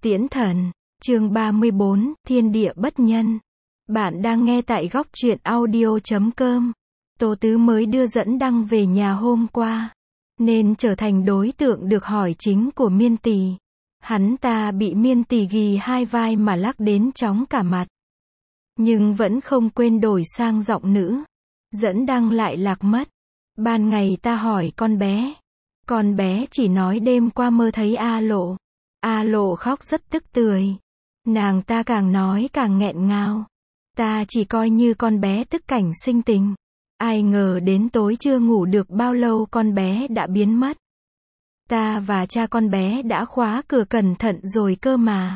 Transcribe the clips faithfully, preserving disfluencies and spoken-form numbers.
Tiễn thần, chương ba mươi bốn, Thiên địa bất nhân. Bạn đang nghe tại góc truyện audio chấm com. Tô Tứ mới đưa dẫn đăng về nhà hôm qua, nên trở thành đối tượng được hỏi chính của Miên Tỳ. Hắn ta bị Miên Tỳ ghì hai vai mà lắc đến chóng cả mặt. Nhưng vẫn không quên đổi sang giọng nữ. Dẫn đăng lại lạc mất. Ban ngày ta hỏi con bé. Con bé chỉ nói đêm qua mơ thấy A Lộ. A Lộ khóc rất tức tưởi. Nàng ta càng nói càng nghẹn ngào. Ta chỉ coi như con bé tức cảnh sinh tình. Ai ngờ đến tối chưa ngủ được bao lâu con bé đã biến mất. Ta và cha con bé đã khóa cửa cẩn thận rồi cơ mà.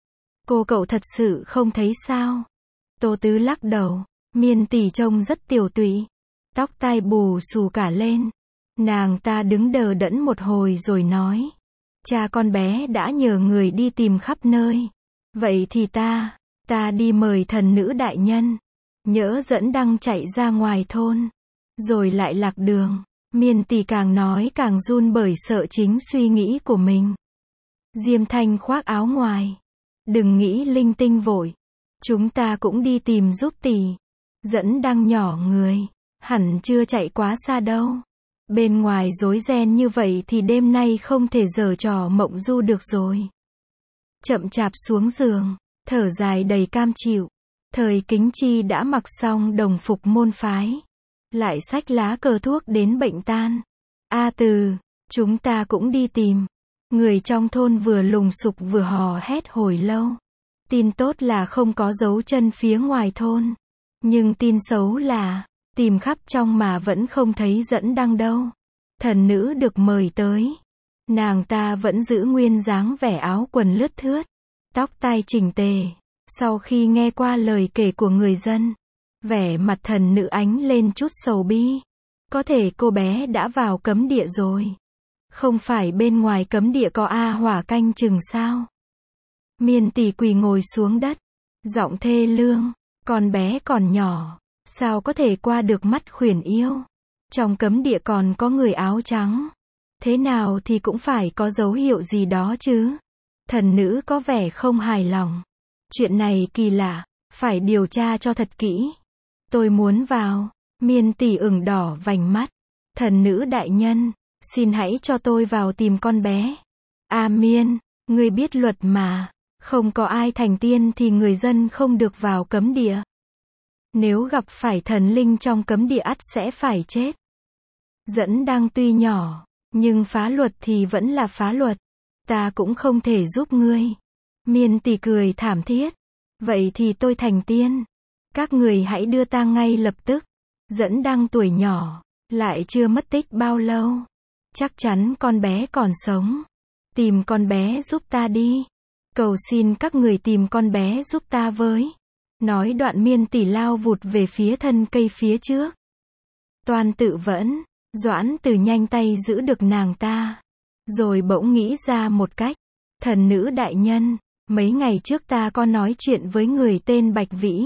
Cô cậu thật sự không thấy sao? Tô Tứ lắc đầu. Miên Tỳ trông rất tiểu tụy. Tóc tai bù xù cả lên. Nàng ta đứng đờ đẫn một hồi rồi nói. Cha con bé đã nhờ người đi tìm khắp nơi. Vậy thì ta, ta đi mời thần nữ đại nhân. Nhỡ dẫn đăng chạy ra ngoài thôn. Rồi lại lạc đường. Miên Tỳ càng nói càng run bởi sợ chính suy nghĩ của mình. Diêm Thanh khoác áo ngoài. Đừng nghĩ linh tinh vội. Chúng ta cũng đi tìm giúp Tỳ. Dẫn đăng nhỏ người. Hẳn chưa chạy quá xa đâu. Bên ngoài rối ren như vậy thì đêm nay không thể giở trò mộng du được rồi. Chậm chạp xuống giường, thở dài đầy cam chịu. Thời Kính Chi đã mặc xong đồng phục môn phái. Lại xách lá cờ thuốc đến bệnh tan. A Từ, chúng ta cũng đi tìm. Người trong thôn vừa lùng sục vừa hò hét hồi lâu. Tin tốt là không có dấu chân phía ngoài thôn. Nhưng tin xấu là, tìm khắp trong mà vẫn không thấy dẫn đăng đâu. Thần nữ được mời tới. Nàng ta vẫn giữ nguyên dáng vẻ áo quần lướt thướt. Tóc tai chỉnh tề. Sau khi nghe qua lời kể của người dân, vẻ mặt thần nữ ánh lên chút sầu bi. Có thể cô bé đã vào cấm địa rồi. Không phải bên ngoài cấm địa có A Hỏa canh chừng sao? Miên Tỳ quỳ ngồi xuống đất. Giọng thê lương. Con bé còn nhỏ. Sao có thể qua được mắt khuyển yêu? Trong cấm địa còn có người áo trắng. Thế nào thì cũng phải có dấu hiệu gì đó chứ. Thần nữ có vẻ không hài lòng. Chuyện này kỳ lạ. Phải điều tra cho thật kỹ. Tôi muốn vào. Miên Tỳ ửng đỏ vành mắt. Thần nữ đại nhân. Xin hãy cho tôi vào tìm con bé. A Miên. Ngươi biết luật mà. Không có ai thành tiên thì người dân không được vào cấm địa. Nếu gặp phải thần linh trong cấm địa ắt sẽ phải chết. Dẫn đăng tuy nhỏ, nhưng phá luật thì vẫn là phá luật. Ta cũng không thể giúp ngươi. Miên Tỳ cười thảm thiết. Vậy thì tôi thành tiên. Các người hãy đưa ta ngay lập tức. Dẫn đăng tuổi nhỏ, lại chưa mất tích bao lâu. Chắc chắn con bé còn sống. Tìm con bé giúp ta đi. Cầu xin các người tìm con bé giúp ta với. Nói đoạn Miên Tỳ lao vụt về phía thân cây phía trước. Toan tự vẫn, Doãn Từ nhanh tay giữ được nàng ta. Rồi bỗng nghĩ ra một cách. Thần nữ đại nhân, mấy ngày trước ta có nói chuyện với người tên Bạch Vĩ.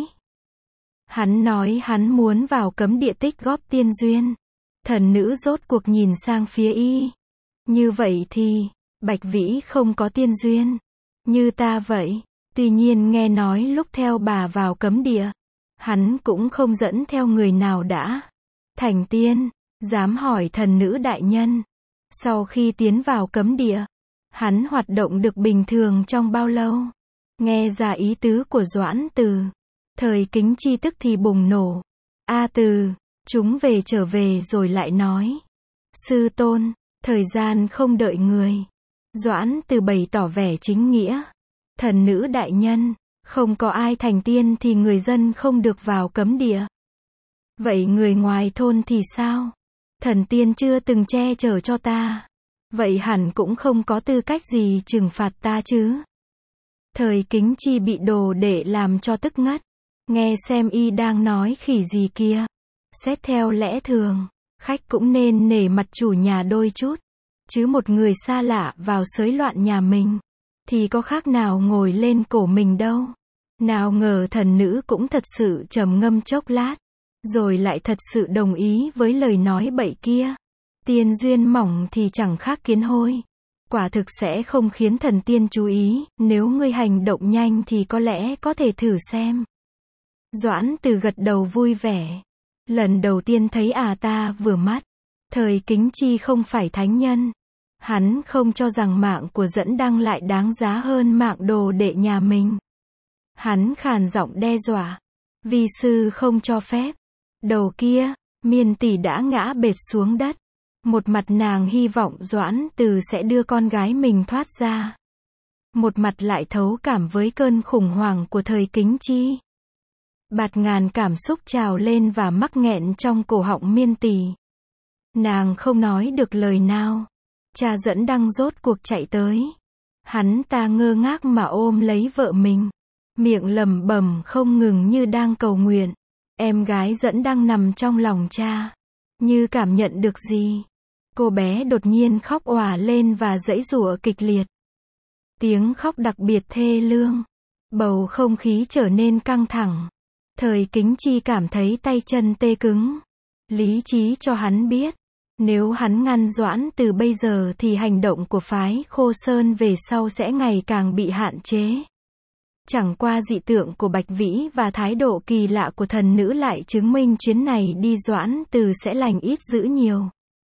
Hắn nói hắn muốn vào cấm địa tích góp tiên duyên. Thần nữ rốt cuộc nhìn sang phía y. Như vậy thì, Bạch Vĩ không có tiên duyên. Như ta vậy. Tuy nhiên nghe nói lúc theo bà vào cấm địa, hắn cũng không dẫn theo người nào đã thành tiên. Dám hỏi thần nữ đại nhân. Sau khi tiến vào cấm địa, hắn hoạt động được bình thường trong bao lâu? Nghe ra ý tứ của Doãn Từ. Thời Kính Chi tức thì bùng nổ. A Từ, chúng về trở về rồi lại nói. Sư tôn, thời gian không đợi người. Doãn Từ bày tỏ vẻ chính nghĩa. Thần nữ đại nhân, không có ai thành tiên thì người dân không được vào cấm địa. Vậy người ngoài thôn thì sao? Thần tiên chưa từng che chở cho ta. Vậy hẳn cũng không có tư cách gì trừng phạt ta chứ. Thời Kính Chi bị đồ đệ làm cho tức ngất. Nghe xem y đang nói khỉ gì kia. Xét theo lẽ thường, khách cũng nên nể mặt chủ nhà đôi chút. Chứ một người xa lạ vào xới loạn nhà mình. Thì có khác nào ngồi lên cổ mình đâu. Nào ngờ thần nữ cũng thật sự trầm ngâm chốc lát. Rồi lại thật sự đồng ý với lời nói bậy kia. Tiên duyên mỏng thì chẳng khác kiến hôi. quả thực sẽ không khiến thần tiên chú ý, nếu ngươi hành động nhanh thì có lẽ có thể thử xem. Doãn Từ gật đầu vui vẻ. Lần đầu tiên thấy à ta vừa mắt. Thời Kính Chi không phải thánh nhân. Hắn không cho rằng mạng của Dẫn Đăng lại đáng giá hơn mạng đồ đệ nhà mình. Hắn khàn giọng đe dọa. Vi sư không cho phép. Đầu kia, Miên tỷ đã ngã bệt xuống đất. Một mặt nàng hy vọng Doãn Từ sẽ đưa con gái mình thoát ra. Một mặt lại thấu cảm với cơn khủng hoảng của thời Kính Chi. Bạt ngàn cảm xúc trào lên và mắc nghẹn trong cổ họng Miên tỷ. Nàng không nói được lời nào. Cha Dẫn Đăng rốt cuộc chạy tới. Hắn ta ngơ ngác mà ôm lấy vợ mình. Miệng lẩm bẩm không ngừng như đang cầu nguyện. Em gái Dẫn Đăng nằm trong lòng cha. Như cảm nhận được gì. Cô bé đột nhiên khóc òa lên và giãy giụa kịch liệt. Tiếng khóc đặc biệt thê lương. Bầu không khí trở nên căng thẳng. Thời Kính Chi cảm thấy tay chân tê cứng. Lý trí cho hắn biết. Nếu hắn ngăn Doãn Từ bây giờ thì hành động của phái Khô Sơn về sau sẽ ngày càng bị hạn chế. Chẳng qua dị tượng của Bạch Vĩ và thái độ kỳ lạ của thần nữ lại chứng minh chuyến này đi Doãn Từ sẽ lành ít dữ nhiều.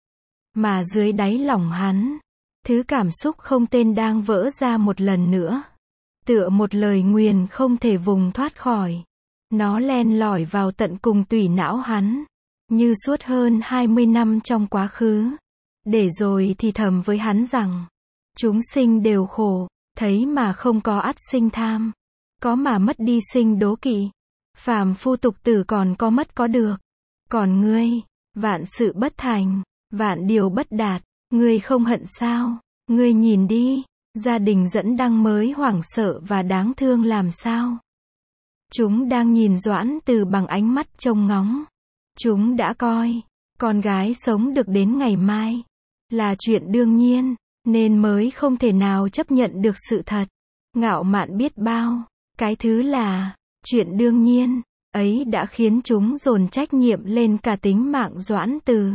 Mà dưới đáy lòng hắn, thứ cảm xúc không tên đang vỡ ra một lần nữa. Tựa một lời nguyền không thể vùng thoát khỏi. Nó len lỏi vào tận cùng tủy não hắn. Như suốt hơn hai mươi năm trong quá khứ. Để rồi thì thầm với hắn rằng, chúng sinh đều khổ, thấy mà không có ắt sinh tham. Có mà mất đi sinh đố kỵ. Phàm phu tục tử còn có mất có được. Còn ngươi, vạn sự bất thành, vạn điều bất đạt, ngươi không hận sao? Ngươi nhìn đi, gia đình Dẫn Đăng mới hoảng sợ và đáng thương làm sao? Chúng đang nhìn Doãn Từ bằng ánh mắt trông ngóng. Chúng đã coi, con gái sống được đến ngày mai, là chuyện đương nhiên, nên mới không thể nào chấp nhận được sự thật. Ngạo mạn biết bao, cái thứ là, chuyện đương nhiên, ấy đã khiến chúng dồn trách nhiệm lên cả tính mạng Doãn Từ.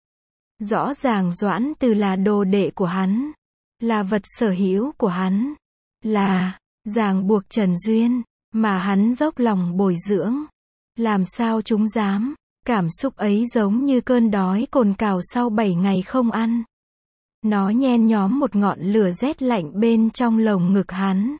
Rõ ràng Doãn Từ là đồ đệ của hắn, là vật sở hữu của hắn, là ràng buộc trần duyên, mà hắn dốc lòng bồi dưỡng. Làm sao chúng dám? Cảm xúc ấy giống như cơn đói cồn cào sau bảy ngày không ăn. Nó nhen nhóm một ngọn lửa rét lạnh bên trong lồng ngực hắn.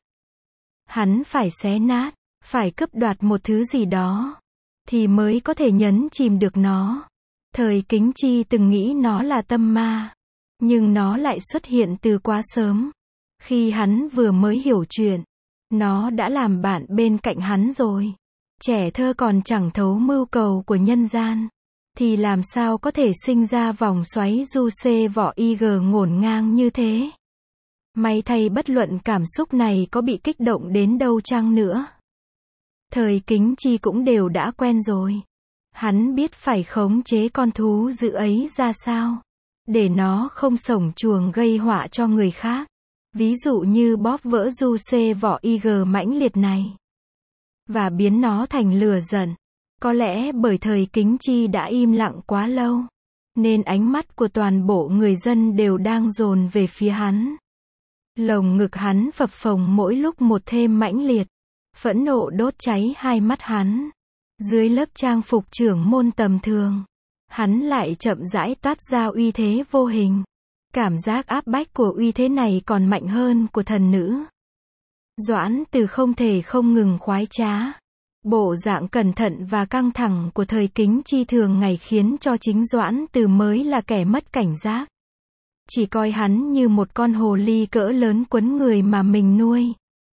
Hắn phải xé nát, phải cướp đoạt một thứ gì đó, thì mới có thể nhấn chìm được nó. Thời Kính Chi từng nghĩ nó là tâm ma, nhưng nó lại xuất hiện từ quá sớm. Khi hắn vừa mới hiểu chuyện, nó đã làm bạn bên cạnh hắn rồi. Trẻ thơ còn chẳng thấu mưu cầu của nhân gian, thì làm sao có thể sinh ra vòng xoáy du xê vỏ y gờ ngổn ngang như thế. May thay bất luận cảm xúc này có bị kích động đến đâu chăng nữa. Thời Kính Chi cũng đều đã quen rồi. Hắn biết phải khống chế con thú dữ ấy ra sao, để nó không sổng chuồng gây họa cho người khác. Ví dụ như bóp vỡ du xê vỏ y gờ mãnh liệt này. Và biến nó thành lửa giận. Có lẽ bởi thời Kính Chi đã im lặng quá lâu, nên ánh mắt của toàn bộ người dân đều đang dồn về phía hắn. Lồng ngực hắn phập phồng mỗi lúc một thêm mãnh liệt. Phẫn nộ đốt cháy hai mắt hắn. Dưới lớp trang phục trưởng môn tầm thường, hắn lại chậm rãi toát ra uy thế vô hình. Cảm giác áp bách của uy thế này còn mạnh hơn của thần nữ. Doãn Từ không thể không ngừng khoái trá. Bộ dạng cẩn thận và căng thẳng của thời Kính Chi thường ngày khiến cho chính Doãn Từ mới là kẻ mất cảnh giác. Chỉ coi hắn như một con hồ ly cỡ lớn quấn người mà mình nuôi.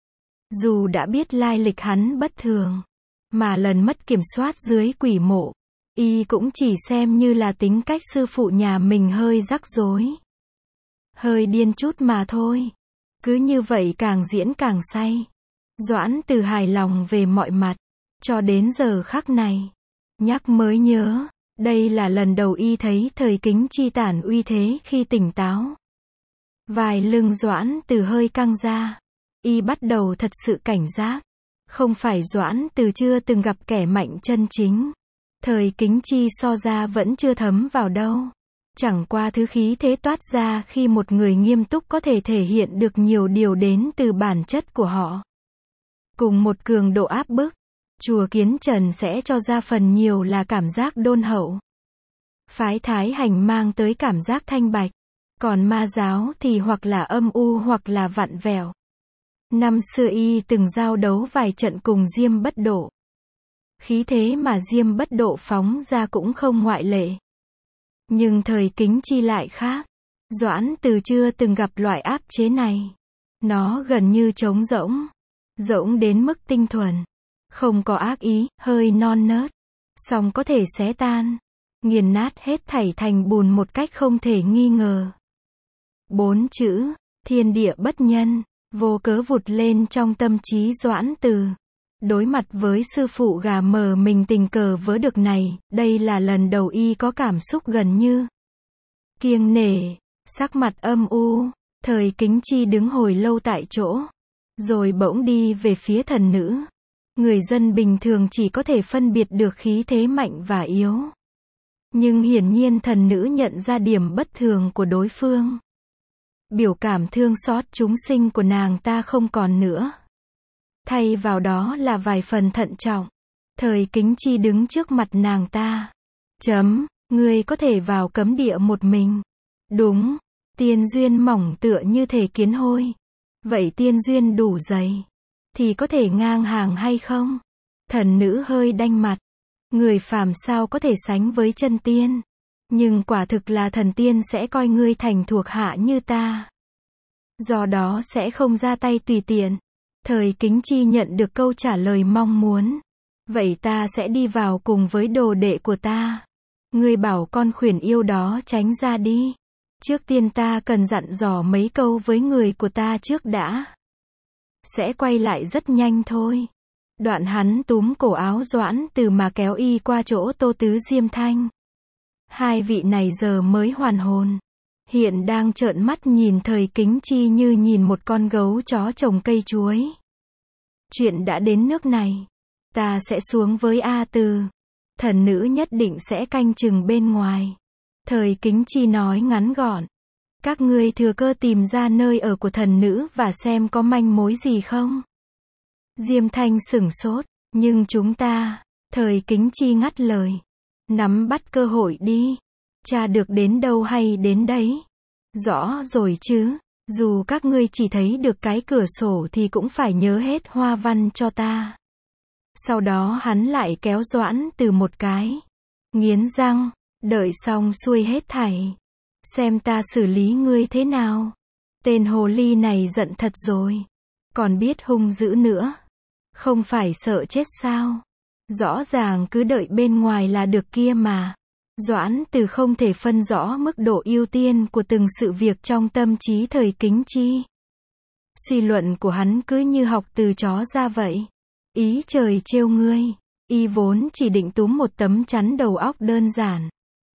Dù đã biết lai lịch hắn bất thường, mà lần mất kiểm soát dưới quỷ mộ, y cũng chỉ xem như là tính cách sư phụ nhà mình hơi rắc rối. Hơi điên chút mà thôi. Cứ như vậy càng diễn càng say. Doãn Từ hài lòng về mọi mặt. Cho đến giờ khắc này. Nhắc mới nhớ. Đây là lần đầu y thấy thời Kính Chi tản uy thế khi tỉnh táo. Vài lưng Doãn Từ hơi căng ra. Y bắt đầu thật sự cảnh giác. Không phải Doãn Từ chưa từng gặp kẻ mạnh chân chính. Thời Kính Chi so ra vẫn chưa thấm vào đâu. Chẳng qua thứ khí thế toát ra khi một người nghiêm túc có thể thể hiện được nhiều điều đến từ bản chất của họ. Cùng một cường độ áp bức, chùa Kiến Trần sẽ cho ra phần nhiều là cảm giác đôn hậu. Phái Thái Hành mang tới cảm giác thanh bạch, còn Ma giáo thì hoặc là âm u hoặc là vặn vẹo. Năm xưa y từng giao đấu vài trận cùng Diêm Bất Độ. Khí thế mà Diêm Bất Độ phóng ra cũng không ngoại lệ. Nhưng thời Kính Chi lại khác. Doãn Từ chưa từng gặp loại áp chế này. Nó gần như trống rỗng. Rỗng đến mức tinh thuần. Không có ác ý, hơi non nớt. Song có thể xé tan, nghiền nát hết thảy thành bùn một cách không thể nghi ngờ. Bốn chữ, thiên địa bất nhân, vô cớ vụt lên trong tâm trí Doãn Từ. Đối mặt với sư phụ gà mờ mình tình cờ vớ được này, đây là lần đầu y có cảm xúc gần như kiêng nể, sắc mặt âm u. Thời Kính Chi đứng hồi lâu tại chỗ, rồi bỗng đi về phía thần nữ. Người dân bình thường chỉ có thể phân biệt được khí thế mạnh và yếu. Nhưng hiển nhiên thần nữ nhận ra điểm bất thường của đối phương. Biểu cảm thương xót chúng sinh của nàng ta không còn nữa. Thay vào đó là vài phần thận trọng. Thời Kính Chi đứng trước mặt nàng ta. Chấm, ngươi có thể vào cấm địa một mình. Đúng, tiên duyên mỏng tựa như thể kiến hôi. Vậy tiên duyên đủ dày thì có thể ngang hàng hay không? Thần nữ hơi đanh mặt. Người phàm sao có thể sánh với chân tiên? Nhưng quả thực là thần tiên sẽ coi ngươi thành thuộc hạ như ta. Do đó sẽ không ra tay tùy tiện. Thời Kính Chi nhận được câu trả lời mong muốn. Vậy ta sẽ đi vào cùng với đồ đệ của ta. Ngươi bảo con khuyển yêu đó tránh ra đi. Trước tiên ta cần dặn dò mấy câu với người của ta trước đã. Sẽ quay lại rất nhanh thôi. Đoạn hắn túm cổ áo Doãn Từ mà kéo y qua chỗ Tô Tứ Diêm Thanh. Hai vị này giờ mới hoàn hồn. Hiện đang trợn mắt nhìn Thời Kính Chi như nhìn một con gấu chó trồng cây chuối. Chuyện đã đến nước này. Ta sẽ xuống với A Từ. Thần nữ nhất định sẽ canh chừng bên ngoài. Thời Kính Chi nói ngắn gọn. Các ngươi thừa cơ tìm ra nơi ở của thần nữ và xem có manh mối gì không. Diêm Thanh sửng sốt. Nhưng chúng ta, Thời Kính Chi ngắt lời. Nắm bắt cơ hội đi. Tra được đến đâu hay đến đấy. Rõ rồi chứ. Dù các ngươi chỉ thấy được cái cửa sổ thì cũng phải nhớ hết hoa văn cho ta. Sau đó hắn lại kéo Doãn Từ một cái. Nghiến răng. Đợi xong xuôi hết thảy. Xem ta xử lý ngươi thế nào. Tên hồ ly này giận thật rồi. Còn biết hung dữ nữa. Không phải sợ chết sao? Rõ ràng cứ đợi bên ngoài là được kia mà. Doãn Từ không thể phân rõ mức độ ưu tiên của từng sự việc trong tâm trí Thời Kính Chi. Suy luận của hắn cứ như học từ chó ra vậy. Ý trời trêu ngươi. Y vốn chỉ định túm một tấm chắn đầu óc đơn giản.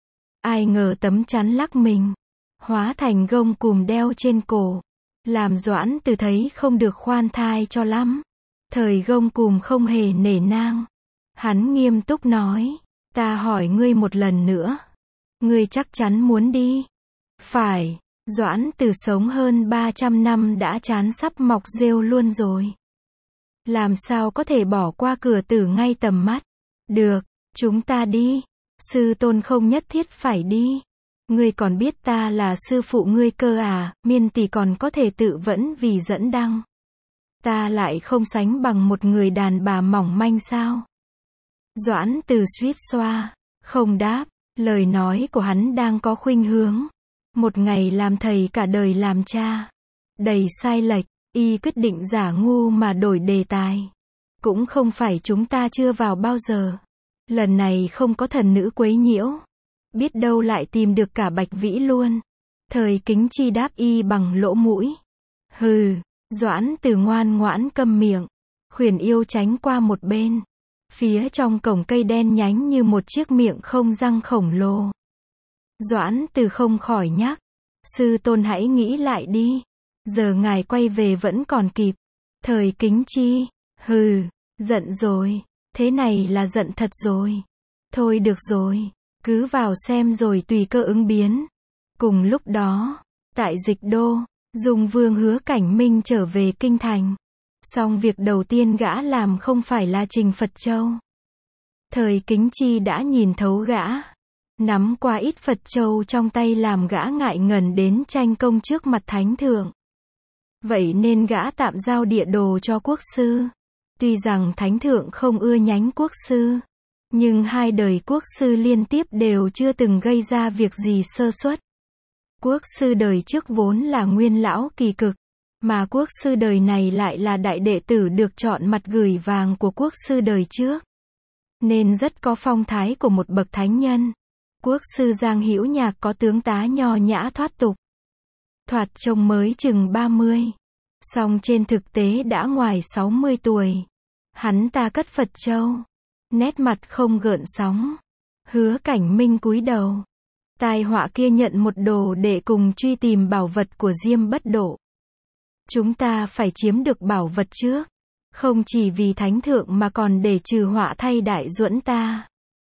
Ai ngờ tấm chắn lắc mình. Hóa thành gông cùm đeo trên cổ. Làm Doãn Từ thấy không được khoan thai cho lắm. Thời gông cùm không hề nể nang. Hắn nghiêm túc nói. Ta hỏi ngươi một lần nữa. Ngươi chắc chắn muốn đi. Phải. Doãn Từ sống hơn ba trăm năm đã chán sắp mọc rêu luôn rồi. Làm sao có thể bỏ qua cửa tử ngay tầm mắt. Được. Chúng ta đi. Sư tôn không nhất thiết phải đi. Ngươi còn biết ta là sư phụ ngươi cơ à, Miên tỷ còn có thể tự vẫn vì dẫn đăng. Ta lại không sánh bằng một người đàn bà mỏng manh sao? Doãn Từ suýt xoa, không đáp, lời nói của hắn đang có khuynh hướng. Một ngày làm thầy cả đời làm cha. Đầy sai lệch, y quyết định giả ngu mà đổi đề tài. Cũng không phải chúng ta chưa vào bao giờ. Lần này không có thần nữ quấy nhiễu. Biết đâu lại tìm được cả Bạch Vĩ luôn. Thời Kính Chi đáp y bằng lỗ mũi. Hừ, Doãn Từ ngoan ngoãn câm miệng. Khuyển yêu tránh qua một bên. Phía trong cổng cây đen nhánh như một chiếc miệng không răng khổng lồ. Doãn Từ không khỏi nhắc. Sư tôn hãy nghĩ lại đi. Giờ ngài quay về vẫn còn kịp. Thời Kính Chi. Hừ, giận rồi. Thế này là giận thật rồi. Thôi được rồi. Cứ vào xem rồi tùy cơ ứng biến. Cùng lúc đó, tại Dịch Đô, Dung Vương Hứa Cảnh Minh trở về kinh thành. Song việc đầu tiên gã làm không phải là trình Phật Châu. Thời Kính Chi đã nhìn thấu gã, nắm qua ít Phật Châu trong tay làm gã ngại ngần đến tranh công trước mặt Thánh Thượng. Vậy nên gã tạm giao địa đồ cho quốc sư. Tuy rằng Thánh Thượng không ưa nhánh quốc sư, nhưng hai đời quốc sư liên tiếp đều chưa từng gây ra việc gì sơ suất. Quốc sư đời trước vốn là nguyên lão kỳ cực, mà quốc sư đời này lại là đại đệ tử được chọn mặt gửi vàng của quốc sư đời trước, nên rất có phong thái của một bậc thánh nhân. Quốc sư Giang Hữu Nhạc có tướng tá nho nhã thoát tục, thoạt trông mới chừng ba mươi, song trên thực tế đã ngoài sáu mươi tuổi. Hắn ta cất Phật Châu, nét mặt không gợn sóng. Hứa Cảnh Minh cúi đầu. Tai họa kia nhận một đồ để cùng truy tìm bảo vật của Diêm Bất Độ. Chúng ta phải chiếm được bảo vật trước, không chỉ vì Thánh Thượng mà còn để trừ họa thay Đại Duẫn ta.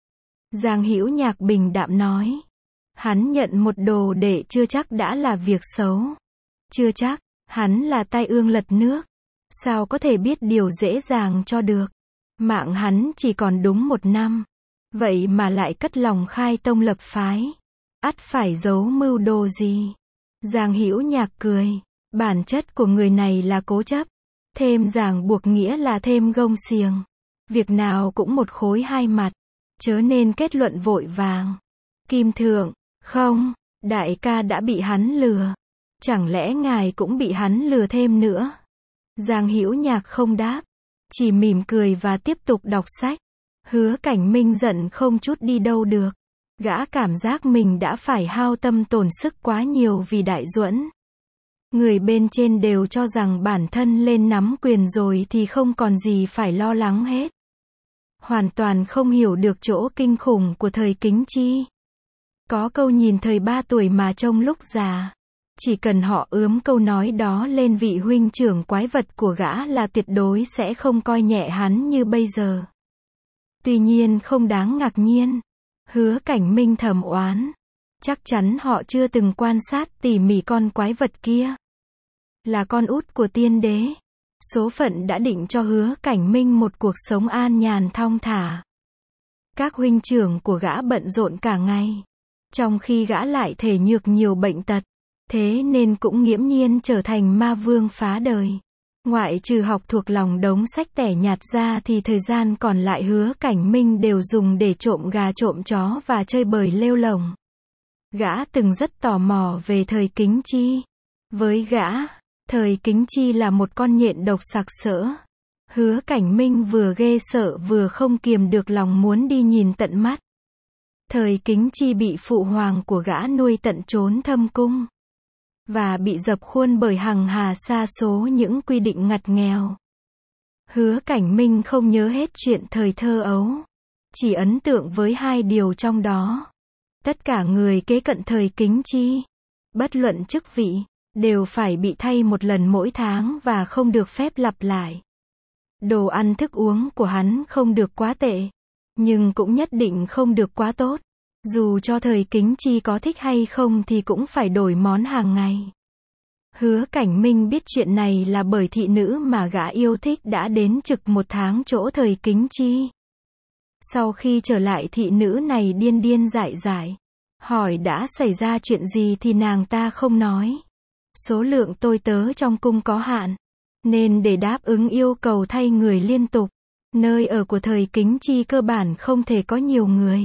Giang Hữu Nhạc bình đạm nói. Hắn nhận một đồ đệ chưa chắc đã là việc xấu. Chưa chắc, hắn là tai ương lật nước. Sao có thể biết điều dễ dàng cho được. Mạng hắn chỉ còn đúng một năm. Vậy mà lại cất lòng khai tông lập phái. Ắt phải giấu mưu đồ gì. Giang Hữu Nhạc cười. Bản chất của người này là cố chấp. Thêm ràng buộc nghĩa là thêm gông xiềng. Việc nào cũng một khối hai mặt. Chớ nên kết luận vội vàng. Kim Thượng, không, đại ca đã bị hắn lừa. Chẳng lẽ ngài cũng bị hắn lừa thêm nữa? Giang Hữu Nhạc không đáp, chỉ mỉm cười và tiếp tục đọc sách. Hứa Cảnh Minh giận không chút đi đâu được. Gã cảm giác mình đã phải hao tâm tổn sức quá nhiều vì Đại Duẫn. Người bên trên đều cho rằng bản thân lên nắm quyền rồi thì không còn gì phải lo lắng hết. Hoàn toàn không hiểu được chỗ kinh khủng của thời Kính Chi. Có câu nhìn thời ba tuổi mà trông lúc già. Chỉ cần họ ướm câu nói đó lên vị huynh trưởng quái vật của gã là tuyệt đối sẽ không coi nhẹ hắn như bây giờ. Tuy nhiên không đáng ngạc nhiên. Hứa Cảnh Minh thầm oán. Chắc chắn họ chưa từng quan sát tỉ mỉ con quái vật kia. Là con út của tiên đế. Số phận đã định cho Hứa Cảnh Minh một cuộc sống an nhàn thong thả. Các huynh trưởng của gã bận rộn cả ngày. Trong khi gã lại thể nhược nhiều bệnh tật. Thế nên cũng nghiễm nhiên trở thành ma vương phá đời. Ngoại trừ học thuộc lòng đống sách tẻ nhạt ra thì thời gian còn lại Hứa Cảnh Minh đều dùng để trộm gà trộm chó và chơi bời lêu lổng. Gã từng rất tò mò về thời Kính Chi. Với gã, thời Kính Chi là một con nhện độc sặc sỡ. Hứa Cảnh Minh vừa ghê sợ vừa không kiềm được lòng muốn đi nhìn tận mắt. Thời Kính Chi bị phụ hoàng của gã nuôi tận chốn thâm cung. Và bị dập khuôn bởi hằng hà sa số những quy định ngặt nghèo. Hứa Cảnh Minh không nhớ hết chuyện thời thơ ấu. Chỉ ấn tượng với hai điều trong đó. Tất cả người kế cận thời Kính Chi, bất luận chức vị, đều phải bị thay một lần mỗi tháng và không được phép lặp lại. Đồ ăn thức uống của hắn không được quá tệ, nhưng cũng nhất định không được quá tốt. Dù cho thời Kính Chi có thích hay không thì cũng phải đổi món hàng ngày. Hứa Cảnh Minh biết chuyện này là bởi thị nữ mà gã yêu thích đã đến trực một tháng chỗ thời Kính Chi. Sau khi trở lại thị nữ này điên điên dại dại. Hỏi đã xảy ra chuyện gì thì nàng ta không nói. Số lượng tôi tớ trong cung có hạn. Nên để đáp ứng yêu cầu thay người liên tục. Nơi ở của thời Kính Chi cơ bản không thể có nhiều người.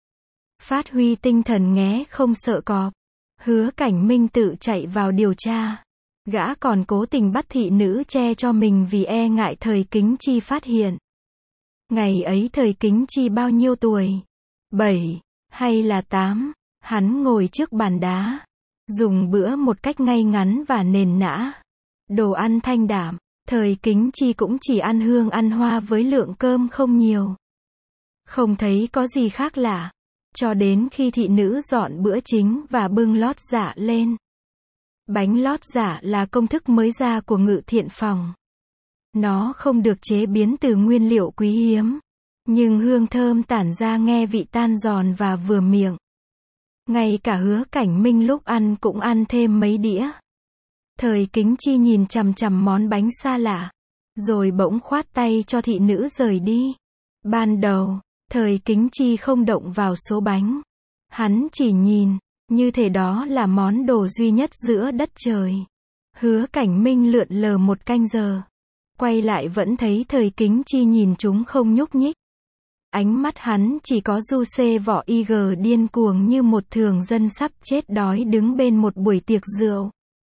Phát huy tinh thần nghé không sợ cọp. Hứa Cảnh Minh tự chạy vào điều tra. Gã còn cố tình bắt thị nữ che cho mình vì e ngại thời Kính Chi phát hiện. Ngày ấy thời Kính Chi bao nhiêu tuổi? Bảy, hay là tám? Hắn ngồi trước bàn đá. Dùng bữa một cách ngay ngắn và nền nã. Đồ ăn thanh đạm. Thời Kính Chi cũng chỉ ăn hương ăn hoa với lượng cơm không nhiều. Không thấy có gì khác lạ. Cho đến khi thị nữ dọn bữa chính và bưng lót dạ lên. Bánh lót dạ là công thức mới ra của Ngự Thiện Phòng. Nó không được chế biến từ nguyên liệu quý hiếm. nhưng hương thơm tản ra nghe vị tan giòn và vừa miệng. Ngay cả Hứa Cảnh Minh lúc ăn cũng ăn thêm mấy đĩa. Thời Kính Chi nhìn chằm chằm món bánh xa lạ, rồi bỗng khoát tay cho thị nữ rời đi. Ban đầu, Thời Kính Chi không động vào số bánh. Hắn chỉ nhìn, như thể đó là món đồ duy nhất giữa đất trời. Hứa Cảnh Minh lượn lờ một canh giờ. Quay lại vẫn thấy Thời Kính Chi nhìn chúng không nhúc nhích. Ánh mắt hắn chỉ có Du Xê Võ Y Gờ điên cuồng như một thường dân sắp chết đói đứng bên một buổi tiệc rượu.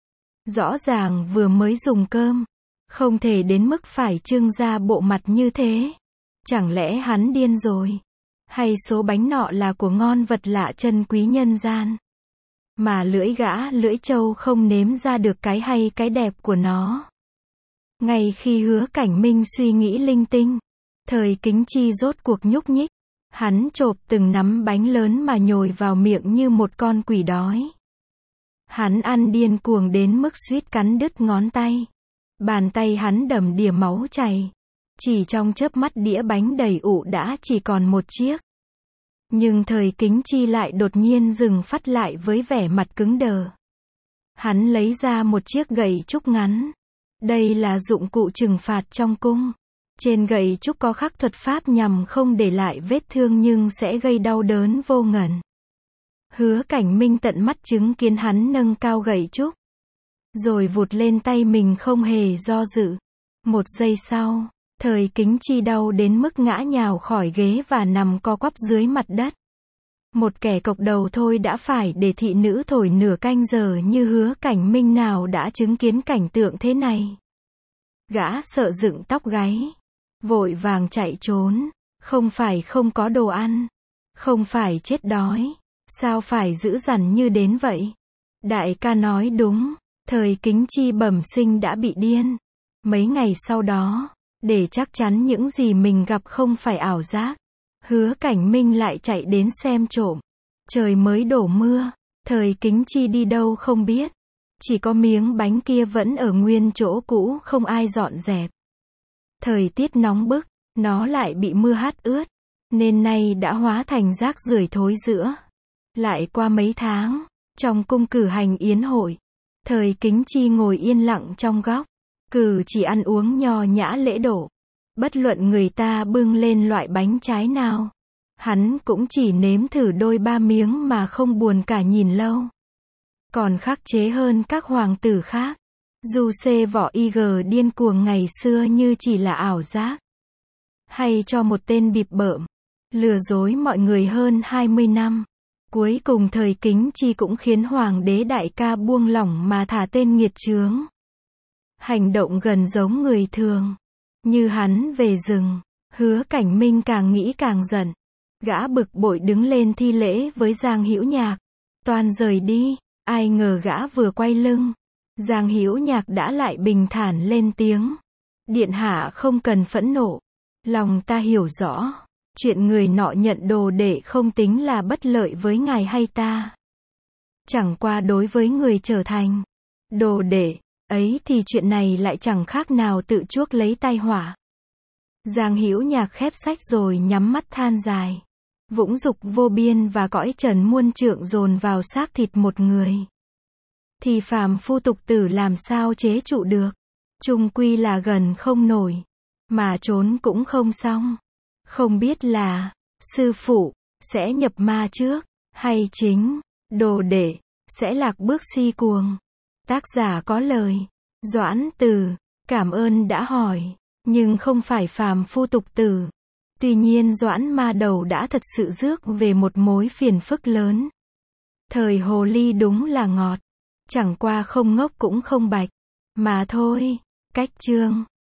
Rõ ràng vừa mới dùng cơm, không thể đến mức phải trưng ra bộ mặt như thế. Chẳng lẽ hắn điên rồi? Hay số bánh nọ là của ngon vật lạ chân quý nhân gian? Mà lưỡi gã lưỡi trâu không nếm ra được cái hay cái đẹp của nó. Ngay khi Hứa Cảnh Minh suy nghĩ linh tinh, Thời Kính Chi rốt cuộc nhúc nhích. Hắn chộp từng nắm bánh lớn mà nhồi vào miệng như một con quỷ đói. Hắn ăn điên cuồng đến mức suýt cắn đứt ngón tay. Bàn tay hắn đầm đìa máu chảy. Chỉ trong chớp mắt đĩa bánh đầy ụ đã chỉ còn một chiếc. Nhưng Thời Kính Chi lại đột nhiên dừng phát lại với vẻ mặt cứng đờ. Hắn lấy ra một chiếc gậy trúc ngắn. Đây là dụng cụ trừng phạt trong cung. Trên gậy trúc có khắc thuật pháp nhằm không để lại vết thương nhưng sẽ gây đau đớn vô ngần. Hứa Cảnh Minh tận mắt chứng kiến hắn nâng cao gậy trúc, rồi vụt lên tay mình không hề do dự. Một giây sau, Thời Kính Chi đau đến mức ngã nhào khỏi ghế và nằm co quắp dưới mặt đất. Một kẻ cộc đầu thôi đã phải để thị nữ thổi nửa canh giờ như Hứa Cảnh Minh nào đã chứng kiến cảnh tượng thế này. Gã sợ dựng tóc gáy, vội vàng chạy trốn. Không phải không có đồ ăn, không phải chết đói, sao phải dữ dằn như đến vậy? Đại ca nói đúng, Thời Kính Chi bẩm sinh đã bị điên. Mấy ngày sau đó, để chắc chắn những gì mình gặp không phải ảo giác, Hứa Cảnh Minh lại chạy đến xem trộm. Trời mới đổ mưa, Thời Kính Chi đi đâu không biết. Chỉ có miếng bánh kia vẫn ở nguyên chỗ cũ không ai dọn dẹp. Thời tiết nóng bức, nó lại bị mưa hắt ướt, nên nay đã hóa thành rác rưởi thối rữa. Lại qua mấy tháng, trong cung cử hành yến hội, Thời Kính Chi ngồi yên lặng trong góc, cử chỉ ăn uống nho nhã lễ độ. Bất luận người ta bưng lên loại bánh trái nào, hắn cũng chỉ nếm thử đôi ba miếng mà không buồn cả nhìn lâu. Còn khắc chế hơn các hoàng tử khác. Du Xê Võ Y Gờ điên cuồng ngày xưa như chỉ là ảo giác. Hay cho một tên bịp bợm, lừa dối mọi người hơn hai mươi năm. Cuối cùng Thời Kính Chi cũng khiến hoàng đế đại ca buông lỏng mà thả tên nghiệt chướng. Hành động gần giống người thường. Như hắn về rừng, Hứa Cảnh Minh càng nghĩ càng giận. Gã bực bội đứng lên thi lễ với Giang Hữu Nhạc. Toan rời đi, ai ngờ gã vừa quay lưng, Giang Hữu Nhạc đã lại bình thản lên tiếng. Điện hạ không cần phẫn nộ. Lòng ta hiểu rõ. Chuyện người nọ nhận đồ đệ không tính là bất lợi với ngài hay ta. Chẳng qua đối với người trở thành đồ đệ ấy thì chuyện này lại chẳng khác nào tự chuốc lấy tai họa. Giang Hữu Nhạc khép sách rồi nhắm mắt than dài. Vũng dục vô biên và cõi trần muôn trượng dồn vào xác thịt một người. Thì phàm phu tục tử làm sao chế trụ được. Chung quy là gần không nổi. Mà trốn cũng không xong. Không biết là, sư phụ, sẽ nhập ma trước, hay chính, đồ đệ, sẽ lạc bước si cuồng. Tác giả có lời. Doãn Từ, cảm ơn đã hỏi. Nhưng không phải phàm phu tục tử. Tuy nhiên Doãn Ma Đầu đã thật sự rước về một mối phiền phức lớn. Thời hồ ly đúng là ngọt. Chẳng qua không ngốc cũng không bạch. Mà thôi. Cách chương.